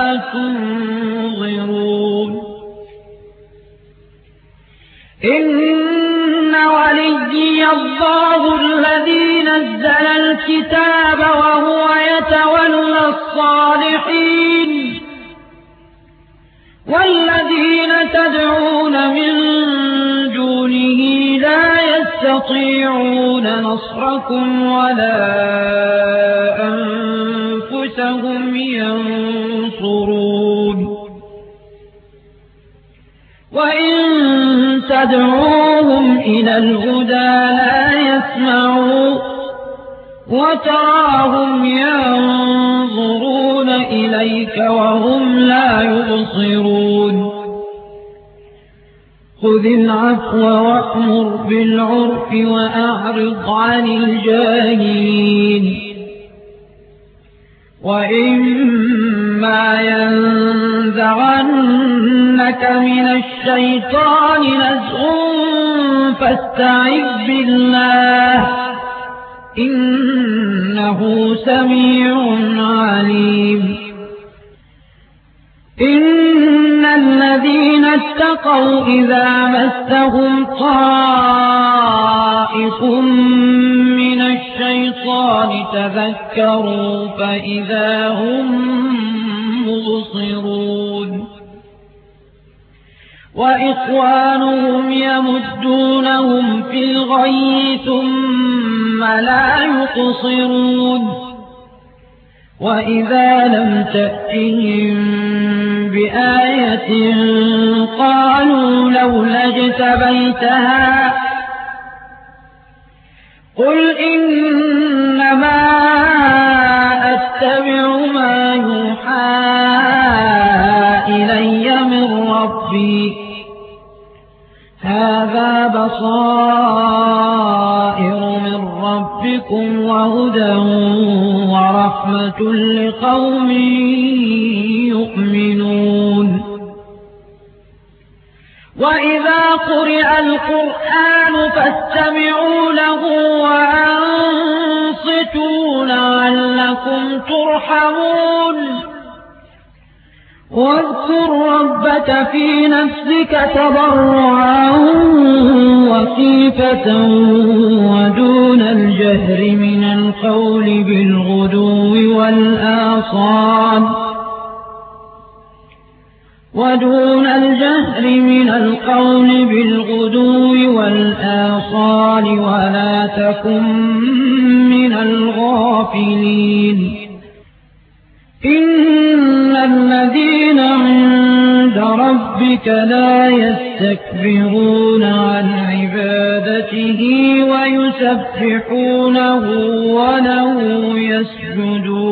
تنظرون إن وليي الله الذي نزل الكتاب وهو يتولى الصالحين والذين تدعون من دونه لا يستطيعون نصركم ولا أنفسهم ينصرون وإن تدعوهم إلى الهدى لا يسمعوا وتراهم ينظرون إليك وهم لا يبصرون خذ العفو وأمر بالعرف وأعرض عن الجاهلين وإما ينزغنك من الشيطان نزغ فاستعذ بالله إنه سميع عليم إن الذين اتقوا إذا مسهم طائف من الشيطان تذكروا فإذا هم مبصرون وإخوانهم يمدونهم في الغي ثم لا يقصرون وإذا لم تأتهم بآية قالوا لولا اجتبيتها قل إنما أتبع ما يوحى إلي من ربي هذا بصائر من ربكم وهدى ورحمة لقوم يؤمنون وإذا قرئ القرآن فاستمعوا له وأنصتوا لعلكم ترحمون واذكر ربك في نفسك تضرعا وخيفة ودون الجهر من القول بالغدو والآصال ودون الجهر من القول بالغدو والآصال ولا تكن من الغافلين إن الذين عند ربك لا يستكبرون عن عبادته ويسبحونه يسبحونه وله يسجدون